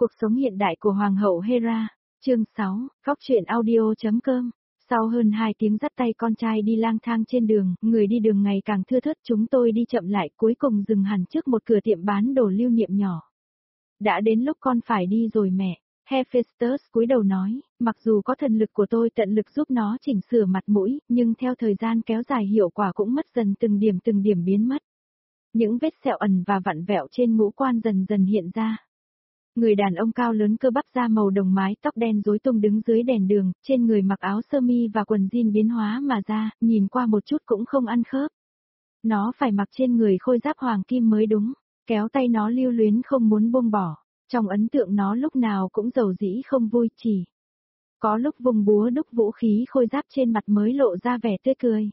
Cuộc sống hiện đại của Hoàng hậu Hera, chương 6, góc truyện audio.com. Sau hơn 2 tiếng dắt tay con trai đi lang thang trên đường, người đi đường ngày càng thưa thớt, chúng tôi đi chậm lại, cuối cùng dừng hẳn trước một cửa tiệm bán đồ lưu niệm nhỏ. Đã đến lúc con phải đi rồi mẹ, Hephaestus cúi đầu nói, mặc dù có thần lực của tôi tận lực giúp nó chỉnh sửa mặt mũi, nhưng theo thời gian kéo dài hiệu quả cũng mất dần từng điểm biến mất. Những vết sẹo ẩn và vặn vẹo trên ngũ quan dần dần hiện ra. Người đàn ông cao lớn cơ bắp da màu đồng, mái tóc đen rối tung đứng dưới đèn đường, trên người mặc áo sơ mi và quần jean biến hóa mà ra, nhìn qua một chút cũng không ăn khớp. Nó phải mặc trên người khôi giáp hoàng kim mới đúng, kéo tay nó lưu luyến không muốn buông bỏ, trong ấn tượng nó lúc nào cũng giàu dĩ không vui, chỉ có lúc vùng búa đúc vũ khí khôi giáp trên mặt mới lộ ra vẻ tươi cười.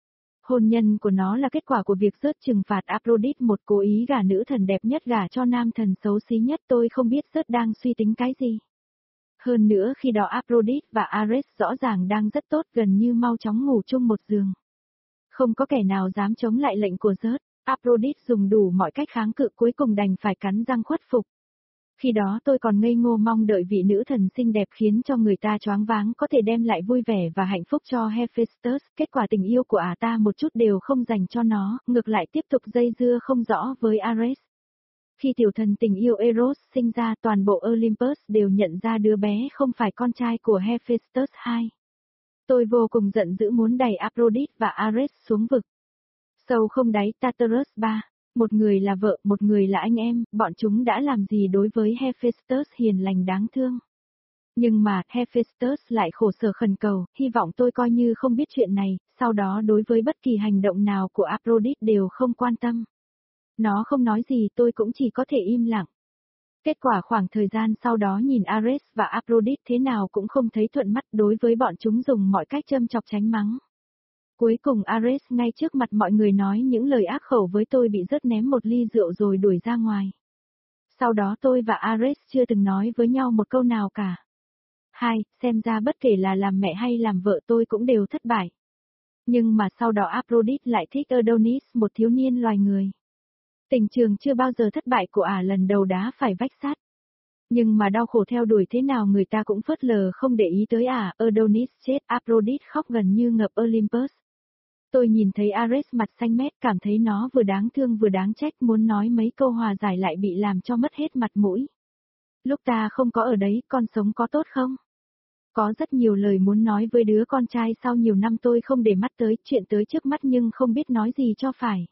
Hôn nhân của nó là kết quả của việc rớt trừng phạt Aphrodite, một cố ý gả nữ thần đẹp nhất gả cho nam thần xấu xí nhất. Tôi không biết rớt đang suy tính cái gì. Hơn nữa khi đó Aphrodite và Ares rõ ràng đang rất tốt, gần như mau chóng ngủ chung một giường. Không có kẻ nào dám chống lại lệnh của rớt. Aphrodite dùng đủ mọi cách kháng cự, cuối cùng đành phải cắn răng khuất phục. Khi đó tôi còn ngây ngô mong đợi vị nữ thần xinh đẹp khiến cho người ta choáng váng có thể đem lại vui vẻ và hạnh phúc cho Hephaestus, kết quả tình yêu của ta một chút đều không dành cho nó, ngược lại tiếp tục dây dưa không rõ với Ares. Khi tiểu thần tình yêu Eros sinh ra, toàn bộ Olympus đều nhận ra đứa bé không phải con trai của Hephaestus II. Tôi vô cùng giận dữ muốn đẩy Aphrodite và Ares xuống vực sâu không đáy Tartarus 3. Một người là vợ, một người là anh em, bọn chúng đã làm gì đối với Hephaestus hiền lành đáng thương. Nhưng mà, Hephaestus lại khổ sở khẩn cầu, hy vọng tôi coi như không biết chuyện này, sau đó đối với bất kỳ hành động nào của Aphrodite đều không quan tâm. Nó không nói gì, tôi cũng chỉ có thể im lặng. Kết quả khoảng thời gian sau đó nhìn Ares và Aphrodite thế nào cũng không thấy thuận mắt, đối với bọn chúng dùng mọi cách châm chọc tránh mắng. Cuối cùng Ares ngay trước mặt mọi người nói những lời ác khẩu với tôi, bị rớt ném một ly rượu rồi đuổi ra ngoài. Sau đó tôi và Ares chưa từng nói với nhau một câu nào cả. Xem ra bất kể là làm mẹ hay làm vợ tôi cũng đều thất bại. Nhưng mà sau đó Aphrodite lại thích Adonis, một thiếu niên loài người. Tình trường chưa bao giờ thất bại của lần đầu đá phải vách sắt. Nhưng mà đau khổ theo đuổi thế nào người ta cũng phớt lờ không để ý tới Adonis chết, Aphrodite khóc gần như ngập Olympus. Tôi nhìn thấy Ares mặt xanh mét, cảm thấy nó vừa đáng thương vừa đáng trách, muốn nói mấy câu hòa giải lại bị làm cho mất hết mặt mũi. Lúc ta không có ở đấy, con sống có tốt không? Có rất nhiều lời muốn nói với đứa con trai sau nhiều năm tôi không để mắt tới, chuyện tới trước mắt nhưng không biết nói gì cho phải.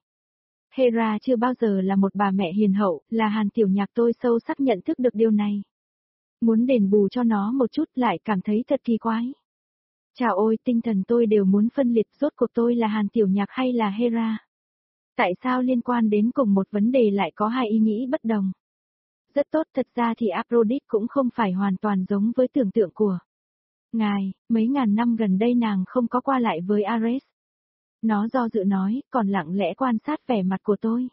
Hera chưa bao giờ là một bà mẹ hiền hậu, là Hàn Tiểu Nhạc, tôi sâu sắc nhận thức được điều này. Muốn đền bù cho nó một chút lại cảm thấy thật kỳ quái. Chào ôi, tinh thần tôi đều muốn phân liệt, rốt cuộc tôi là Hàn Tiểu Nhạc hay là Hera? Tại sao liên quan đến cùng một vấn đề lại có hai ý nghĩ bất đồng? Rất tốt, thật ra thì Aphrodite cũng không phải hoàn toàn giống với tưởng tượng của ngài, mấy ngàn năm gần đây nàng không có qua lại với Ares. Nó do dự nói, còn lặng lẽ quan sát vẻ mặt của tôi.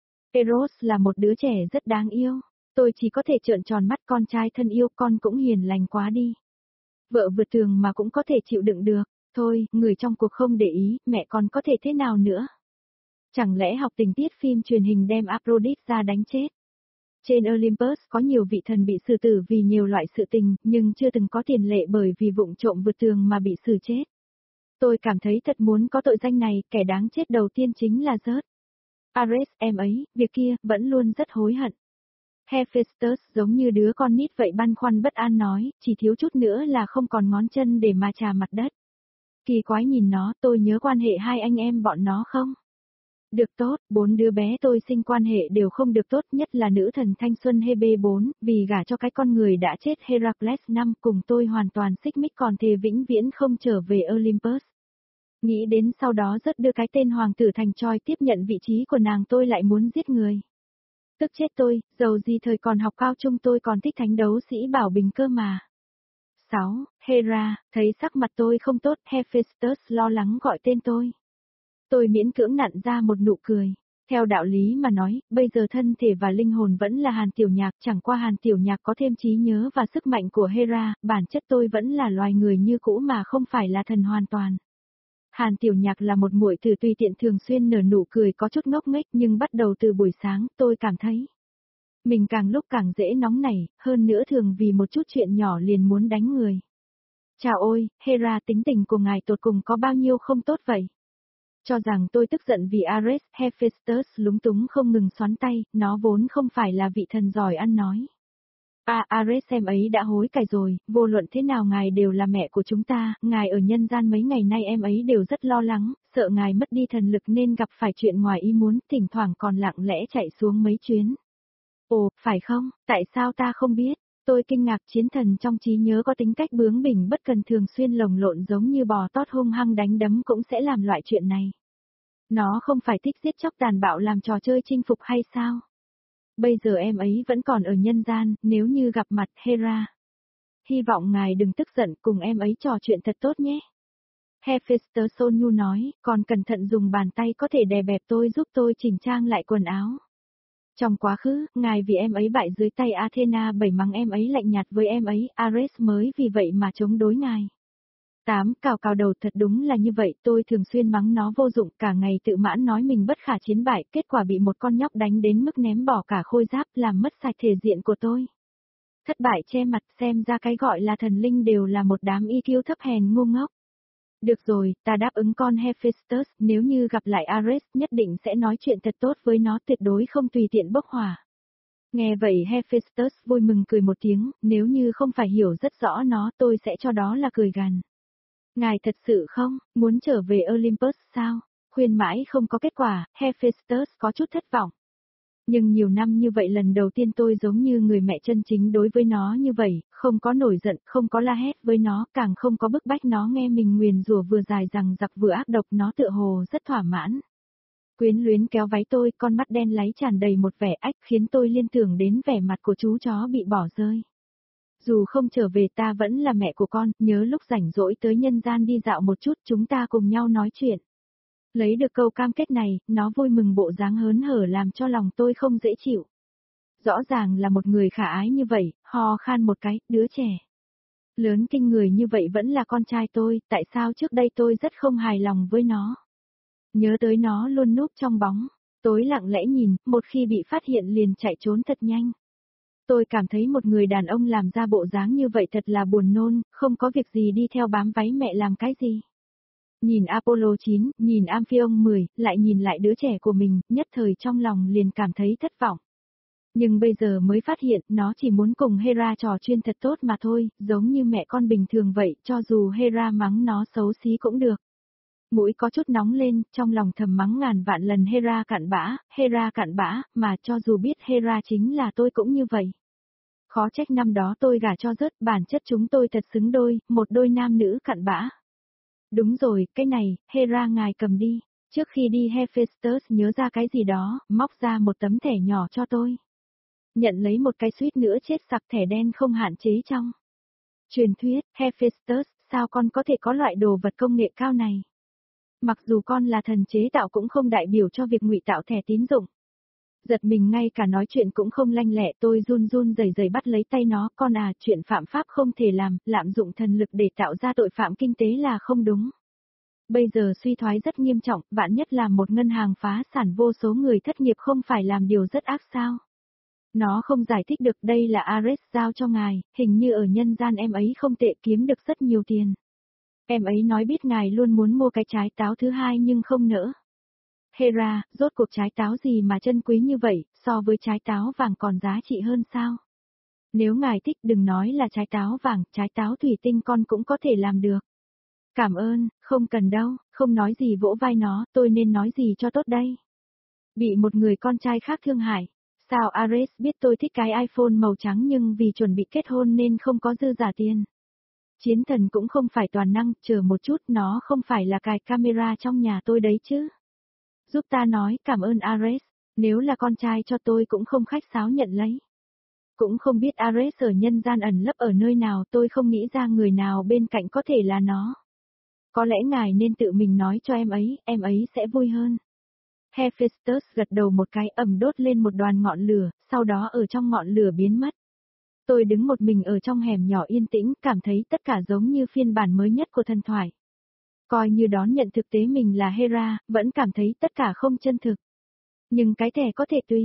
Eros là một đứa trẻ rất đáng yêu, tôi chỉ có thể trợn tròn mắt, con trai thân yêu, con cũng hiền lành quá đi. Vợ vượt tường mà cũng có thể chịu đựng được, thôi, người trong cuộc không để ý, mẹ con có thể thế nào nữa? Chẳng lẽ học tình tiết phim truyền hình đem Aphrodite ra đánh chết? Trên Olympus có nhiều vị thần bị xử tử vì nhiều loại sự tình, nhưng chưa từng có tiền lệ bởi vì vụng trộm vượt tường mà bị xử chết. Tôi cảm thấy thật muốn có tội danh này, kẻ đáng chết đầu tiên chính là rớt. Ares, em ấy, việc kia, vẫn luôn rất hối hận. Hephaestus giống như đứa con nít vậy băn khoăn bất an nói, chỉ thiếu chút nữa là không còn ngón chân để mà chà mặt đất. Kỳ quái nhìn nó, tôi nhớ quan hệ hai anh em bọn nó không? Được tốt, 4 đứa bé tôi sinh quan hệ đều không được tốt, nhất là nữ thần thanh xuân Hebe 4, vì gả cho cái con người đã chết Heracles 5, cùng tôi hoàn toàn xích mích, còn thề vĩnh viễn không trở về Olympus. Nghĩ đến sau đó rất đưa cái tên hoàng tử thành Troy tiếp nhận vị trí của nàng, tôi lại muốn giết người. Tức chết tôi, dầu gì thời còn học cao trung tôi còn thích thánh đấu sĩ Bảo Bình cơ mà. 6. Hera, thấy sắc mặt tôi không tốt, Hephaestus lo lắng gọi tên tôi. Tôi miễn cưỡng nặn ra một nụ cười. Theo đạo lý mà nói, bây giờ thân thể và linh hồn vẫn là Hàn Tiểu Nhạc, chẳng qua Hàn Tiểu Nhạc có thêm trí nhớ và sức mạnh của Hera, bản chất tôi vẫn là loài người như cũ mà không phải là thần hoàn toàn. Hàn Tiểu Nhạc là một muội tử tùy tiện, thường xuyên nở nụ cười có chút ngốc nghếch, nhưng bắt đầu từ buổi sáng, tôi cảm thấy Mình càng lúc càng dễ nóng nảy, hơn nữa thường vì một chút chuyện nhỏ liền muốn đánh người. Chào ôi, Hera, tính tình của ngài tột cùng có bao nhiêu không tốt vậy? Cho rằng tôi tức giận vì Ares, Hephaestus lúng túng không ngừng xoắn tay, nó vốn không phải là vị thần giỏi ăn nói. Ares em ấy đã hối cải rồi, vô luận thế nào ngài đều là mẹ của chúng ta, ngài ở nhân gian mấy ngày nay em ấy đều rất lo lắng, sợ ngài mất đi thần lực nên gặp phải chuyện ngoài ý muốn, thỉnh thoảng còn lặng lẽ chạy xuống mấy chuyến. Ồ, phải không, tại sao ta không biết? Tôi kinh ngạc, chiến thần trong trí nhớ có tính cách bướng bỉnh bất cần thường xuyên lồng lộn giống như bò tót hung hăng đánh đấm cũng sẽ làm loại chuyện này. Nó không phải thích giết chóc tàn bạo làm trò chơi chinh phục hay sao? Bây giờ em ấy vẫn còn ở nhân gian, nếu như gặp mặt Hera. Hy vọng ngài đừng tức giận, cùng em ấy trò chuyện thật tốt nhé. Hephaestus ôn nhu nói, còn cẩn thận dùng bàn tay có thể đè bẹp tôi giúp tôi chỉnh trang lại quần áo. Trong quá khứ, ngài vì em ấy bại dưới tay Athena bẩy mắng em ấy lạnh nhạt với em ấy, Ares mới vì vậy mà chống đối ngài. 8. Cào đầu, thật đúng là như vậy, tôi thường xuyên mắng nó vô dụng, cả ngày tự mãn nói mình bất khả chiến bại, kết quả bị một con nhóc đánh đến mức ném bỏ cả khôi giáp làm mất sạch thể diện của tôi. Thất bại che mặt, xem ra cái gọi là thần linh đều là một đám EQ thấp hèn ngu ngốc. Được rồi, ta đáp ứng con Hephaestus, nếu như gặp lại Ares nhất định sẽ nói chuyện thật tốt với nó, tuyệt đối không tùy tiện bốc hỏa. Nghe vậy Hephaestus vui mừng cười một tiếng, nếu như không phải hiểu rất rõ nó tôi sẽ cho đó là cười gằn. Ngài thật sự không, muốn trở về Olympus sao? Khuyên mãi không có kết quả, Hephaestus có chút thất vọng. Nhưng nhiều năm như vậy lần đầu tiên tôi giống như người mẹ chân chính đối với nó như vậy, không có nổi giận, không có la hét với nó, càng không có bức bách nó nghe mình nguyền rủa vừa dài rằng giặc vừa ác độc, nó tựa hồ rất thỏa mãn. Quyến luyến kéo váy tôi, con mắt đen láy tràn đầy một vẻ ách khiến tôi liên tưởng đến vẻ mặt của chú chó bị bỏ rơi. Dù không trở về ta vẫn là mẹ của con, nhớ lúc rảnh rỗi tới nhân gian đi dạo một chút chúng ta cùng nhau nói chuyện. Lấy được câu cam kết này, nó vui mừng bộ dáng hớn hở làm cho lòng tôi không dễ chịu. Rõ ràng là một người khả ái như vậy, ho khan một cái, đứa trẻ. Lớn kinh người như vậy vẫn là con trai tôi, tại sao trước đây tôi rất không hài lòng với nó. Nhớ tới nó luôn núp trong bóng, tối lặng lẽ nhìn, một khi bị phát hiện liền chạy trốn thật nhanh. Tôi cảm thấy một người đàn ông làm ra bộ dáng như vậy thật là buồn nôn, không có việc gì đi theo bám váy mẹ làm cái gì. Nhìn Apollo 9, nhìn Amphion 10, lại nhìn lại đứa trẻ của mình, nhất thời trong lòng liền cảm thấy thất vọng. Nhưng bây giờ mới phát hiện, nó chỉ muốn cùng Hera trò chuyện thật tốt mà thôi, giống như mẹ con bình thường vậy, cho dù Hera mắng nó xấu xí cũng được. Mũi có chút nóng lên, trong lòng thầm mắng ngàn vạn lần Hera cặn bã, mà cho dù biết Hera chính là tôi cũng như vậy. Khó trách năm đó tôi gả cho rớt, bản chất chúng tôi thật xứng đôi, một đôi nam nữ cặn bã. Đúng rồi, cái này, Hera ngài cầm đi. Trước khi đi Hephaestus nhớ ra cái gì đó, móc ra một tấm thẻ nhỏ cho tôi. Nhận lấy một cái suýt nữa chết sặc thẻ đen không hạn chế trong. Truyền thuyết, Hephaestus, sao con có thể có loại đồ vật công nghệ cao này? Mặc dù con là thần chế tạo cũng không đại biểu cho việc ngụy tạo thẻ tín dụng. Giật mình ngay cả nói chuyện cũng không lanh lẹ, tôi run run rẩy rẩy bắt lấy tay nó, con à, chuyện phạm pháp không thể làm, lạm dụng thần lực để tạo ra tội phạm kinh tế là không đúng. Bây giờ suy thoái rất nghiêm trọng, vạn nhất là một ngân hàng phá sản vô số người thất nghiệp không phải làm điều rất ác sao? Nó không giải thích được, đây là Ares giao cho ngài, hình như ở nhân gian em ấy không tệ, kiếm được rất nhiều tiền. Em ấy nói biết ngài luôn muốn mua cái trái táo thứ hai nhưng không nỡ. Hera, rốt cuộc trái táo gì mà chân quý như vậy, so với trái táo vàng còn giá trị hơn sao? Nếu ngài thích đừng nói là trái táo vàng, trái táo thủy tinh con cũng có thể làm được. Cảm ơn, không cần đâu, không nói gì vỗ vai nó, tôi nên nói gì cho tốt đây? Bị một người con trai khác thương hại. Sao Ares biết tôi thích cái iPhone màu trắng nhưng vì chuẩn bị kết hôn nên không có dư giả tiền? Chiến thần cũng không phải toàn năng, chờ một chút, nó không phải là cài camera trong nhà tôi đấy chứ. Giúp ta nói cảm ơn Ares, nếu là con trai cho tôi cũng không khách sáo nhận lấy. Cũng không biết Ares ở nhân gian ẩn lấp ở nơi nào, tôi không nghĩ ra người nào bên cạnh có thể là nó. Có lẽ ngài nên tự mình nói cho em ấy sẽ vui hơn. Hephaestus gật đầu một cái, ẩm đốt lên một đoàn ngọn lửa, sau đó ở trong ngọn lửa biến mất. Tôi đứng một mình ở trong hẻm nhỏ yên tĩnh, cảm thấy tất cả giống như phiên bản mới nhất của thần thoại. Coi như đón nhận thực tế mình là Hera, vẫn cảm thấy tất cả không chân thực. Nhưng cái thẻ có thể tùy.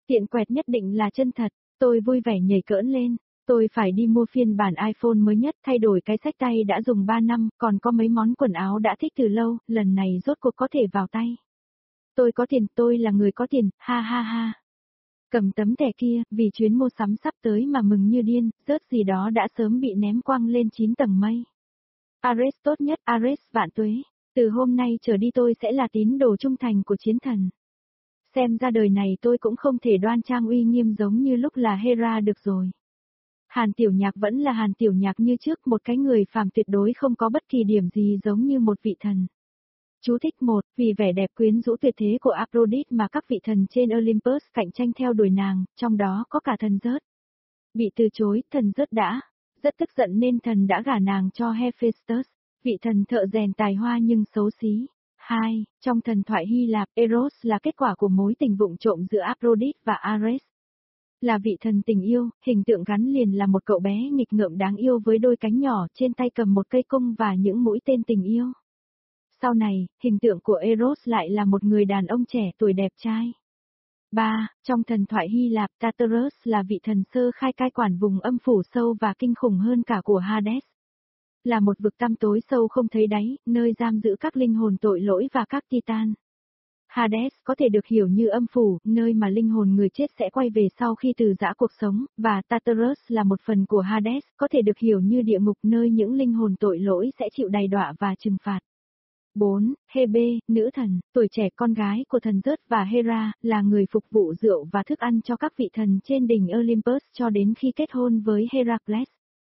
Tiện quẹt nhất định là chân thật, tôi vui vẻ nhảy cỡn lên. Tôi phải đi mua phiên bản iPhone mới nhất, thay đổi cái xách tay đã dùng 3 năm, còn có mấy món quần áo đã thích từ lâu, lần này rốt cuộc có thể vào tay. Tôi có tiền, tôi là người có tiền, ha ha ha. Cầm tấm thẻ kia, vì chuyến mua sắm sắp tới mà mừng như điên, rớt gì đó đã sớm bị ném quăng lên 9 tầng mây. Ares tốt nhất, Ares vạn tuế. Từ hôm nay trở đi tôi sẽ là tín đồ trung thành của chiến thần. Xem ra đời này tôi cũng không thể đoan trang uy nghiêm giống như lúc là Hera được rồi. Hàn Tiểu Nhạc vẫn là Hàn Tiểu Nhạc như trước, một cái người phàm tuyệt đối không có bất kỳ điểm gì giống như một vị thần. Chú thích 1, vì vẻ đẹp quyến rũ tuyệt thế của Aphrodite mà các vị thần trên Olympus cạnh tranh theo đuổi nàng, trong đó có cả thần Zeus. Bị từ chối, thần Zeus đã rất tức giận nên thần đã gả nàng cho Hephaestus, vị thần thợ rèn tài hoa nhưng xấu xí. 2. Trong thần thoại Hy Lạp, Eros là kết quả của mối tình vụng trộm giữa Aphrodite và Ares. Là vị thần tình yêu, hình tượng gắn liền là một cậu bé nghịch ngợm đáng yêu với đôi cánh nhỏ, trên tay cầm một cây cung và những mũi tên tình yêu. Sau này, hình tượng của Eros lại là một người đàn ông trẻ tuổi đẹp trai. 3. Trong thần thoại Hy Lạp, Tartarus là vị thần sơ khai cai quản vùng âm phủ sâu và kinh khủng hơn cả của Hades. Là một vực tăm tối sâu không thấy đáy, nơi giam giữ các linh hồn tội lỗi và các Titan. Hades có thể được hiểu như âm phủ, nơi mà linh hồn người chết sẽ quay về sau khi từ giã cuộc sống, và Tartarus là một phần của Hades, có thể được hiểu như địa ngục nơi những linh hồn tội lỗi sẽ chịu đầy đọa và trừng phạt. 4. Hebe, nữ thần, tuổi trẻ con gái của thần Zeus và Hera, là người phục vụ rượu và thức ăn cho các vị thần trên đỉnh Olympus cho đến khi kết hôn với Heracles.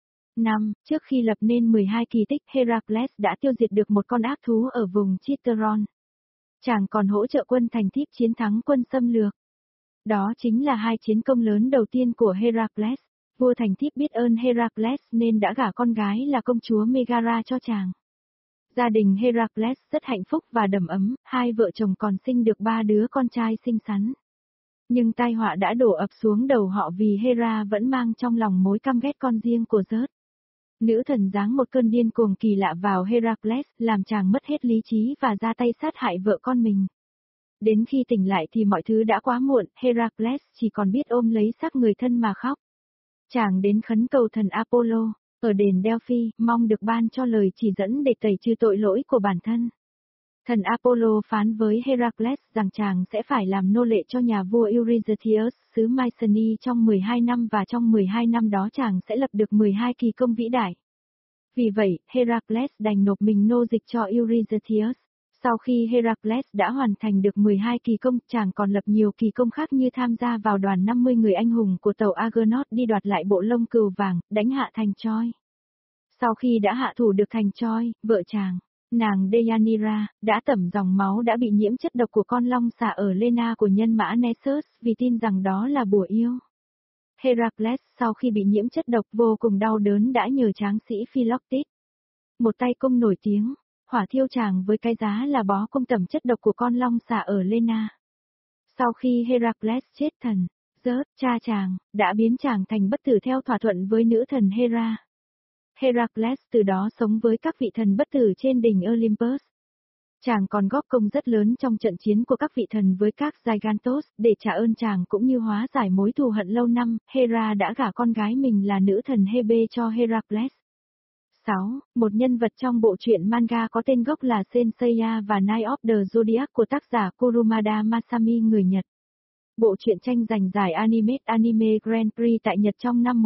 5. Trước khi lập nên 12 kỳ tích, Heracles đã tiêu diệt được một con ác thú ở vùng Chitteron. Chàng còn hỗ trợ quân Thành Thiếp chiến thắng quân xâm lược. Đó chính là hai chiến công lớn đầu tiên của Heracles. Vua Thành Thiếp biết ơn Heracles nên đã gả con gái là công chúa Megara cho chàng. Gia đình Heracles rất hạnh phúc và đầm ấm, hai vợ chồng còn sinh được 3 đứa con trai xinh xắn. Nhưng tai họa đã đổ ập xuống đầu họ vì Hera vẫn mang trong lòng mối căm ghét con riêng của Zeus. Nữ thần giáng một cơn điên cuồng kỳ lạ vào Heracles, làm chàng mất hết lý trí và ra tay sát hại vợ con mình. Đến khi tỉnh lại thì mọi thứ đã quá muộn, Heracles chỉ còn biết ôm lấy xác người thân mà khóc. Chàng đến khấn cầu thần Apollo, ở đền Delphi, mong được ban cho lời chỉ dẫn để tẩy trừ tội lỗi của bản thân. Thần Apollo phán với Heracles rằng chàng sẽ phải làm nô lệ cho nhà vua Eurystheus xứ Mycenae trong 12 năm và trong 12 năm đó chàng sẽ lập được 12 kỳ công vĩ đại. Vì vậy, Heracles đành nộp mình nô dịch cho Eurystheus. Sau khi Heracles đã hoàn thành được 12 kỳ công, chàng còn lập nhiều kỳ công khác như tham gia vào đoàn 50 người anh hùng của tàu Argonaut đi đoạt lại bộ lông cừu vàng, đánh hạ thành Troy. Sau khi đã hạ thủ được thành Troy, vợ chàng, nàng Deianira, đã tẩm dòng máu đã bị nhiễm chất độc của con long xà ở Lena của nhân mã Nessus vì tin rằng đó là bùa yêu. Heracles sau khi bị nhiễm chất độc vô cùng đau đớn đã nhờ tráng sĩ Philoctetes, một tay công nổi tiếng, hỏa thiêu chàng với cái giá là bó công tẩm chất độc của con long xà ở Lena. Sau khi Heracles chết, thần Zeus, cha chàng, đã biến chàng thành bất tử theo thỏa thuận với nữ thần Hera. Heracles từ đó sống với các vị thần bất tử trên đỉnh Olympus. Chàng còn góp công rất lớn trong trận chiến của các vị thần với các Gigantos, để trả ơn chàng cũng như hóa giải mối thù hận lâu năm, Hera đã gả con gái mình là nữ thần Hebe cho Heracles. 6. Một nhân vật trong bộ truyện manga có tên gốc là Senseiya và Night of the Zodiac của tác giả Kurumada Masami người Nhật. Bộ truyện tranh giành giải Anime Grand Prix tại Nhật trong năm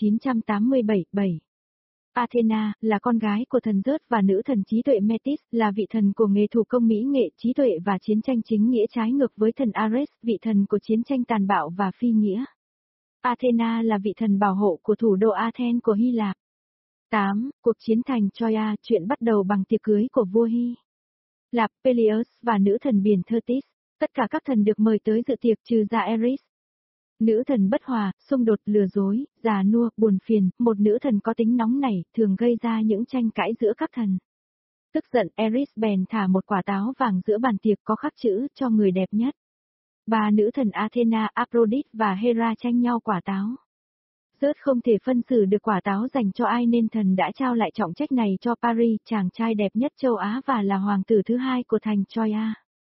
1987. Athena, là con gái của thần Zeus và nữ thần trí tuệ Metis, là vị thần của nghề thủ công mỹ nghệ, trí tuệ và chiến tranh chính nghĩa trái ngược với thần Ares, vị thần của chiến tranh tàn bạo và phi nghĩa. Athena là vị thần bảo hộ của thủ đô Athens của Hy Lạp. 8. Cuộc chiến thành Troia, chuyện bắt đầu bằng tiệc cưới của vua Hy Lạp, Peleus và nữ thần biển Thetis. Tất cả các thần được mời tới dự tiệc trừ ra Eris. Nữ thần bất hòa, xung đột, lừa dối, già nua, buồn phiền, một nữ thần có tính nóng nảy, thường gây ra những tranh cãi giữa các thần. Tức giận, Eris bèn thả một quả táo vàng giữa bàn tiệc có khắc chữ cho người đẹp nhất. Ba nữ thần Athena, Aphrodite và Hera tranh nhau quả táo. Zeus không thể phân xử được quả táo dành cho ai nên thần đã trao lại trọng trách này cho Paris, chàng trai đẹp nhất châu Á và là hoàng tử thứ hai của thành Troia.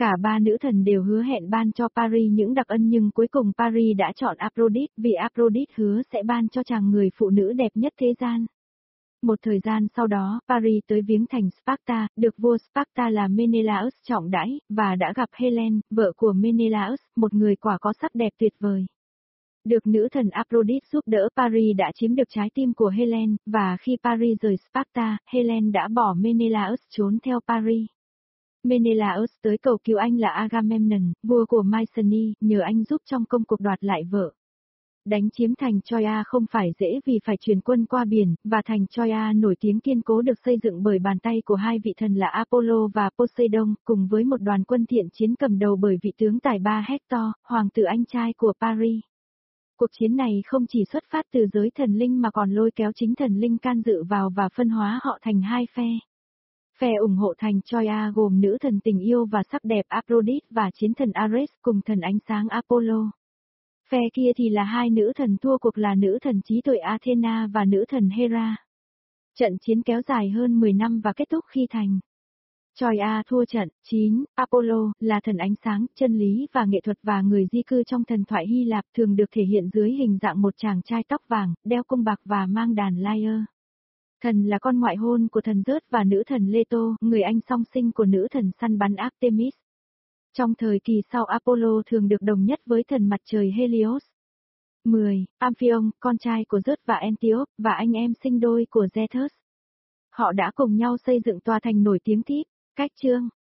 Cả ba nữ thần đều hứa hẹn ban cho Paris những đặc ân nhưng cuối cùng Paris đã chọn Aphrodite vì Aphrodite hứa sẽ ban cho chàng người phụ nữ đẹp nhất thế gian. Một thời gian sau đó, Paris tới viếng thành Sparta, được vua Sparta là Menelaus trọng đãi, và đã gặp Helen, vợ của Menelaus, một người quả có sắc đẹp tuyệt vời. Được nữ thần Aphrodite giúp đỡ Paris đã chiếm được trái tim của Helen, và khi Paris rời Sparta, Helen đã bỏ Menelaus trốn theo Paris. Menelaus tới cầu cứu anh là Agamemnon, vua của Mycenae, nhờ anh giúp trong công cuộc đoạt lại vợ. Đánh chiếm thành Troia không phải dễ vì phải chuyển quân qua biển, và thành Troia nổi tiếng kiên cố được xây dựng bởi bàn tay của hai vị thần là Apollo và Poseidon, cùng với một đoàn quân thiện chiến cầm đầu bởi vị tướng tài ba Hector, hoàng tử anh trai của Paris. Cuộc chiến này không chỉ xuất phát từ giới thần linh mà còn lôi kéo chính thần linh can dự vào và phân hóa họ thành hai phe. Phe ủng hộ thành Troia gồm nữ thần tình yêu và sắc đẹp Aphrodite và chiến thần Ares cùng thần ánh sáng Apollo. Phe kia thì là hai nữ thần thua cuộc là nữ thần trí tuệ Athena và nữ thần Hera. Trận chiến kéo dài hơn 10 năm và kết thúc khi thành Troia thua trận. 9. Apollo là thần ánh sáng, chân lý và nghệ thuật và người di cư trong thần thoại Hy Lạp thường được thể hiện dưới hình dạng một chàng trai tóc vàng, đeo cung bạc và mang đàn lyre. Thần là con ngoại hôn của thần Zeus và nữ thần Leto, người anh song sinh của nữ thần săn bắn Artemis. Trong thời kỳ sau Apollo thường được đồng nhất với thần mặt trời Helios. 10. Amphion, con trai của Zeus và Antiope, và anh em sinh đôi của Zethus. Họ đã cùng nhau xây dựng tòa thành nổi tiếng Thebe. Cách chương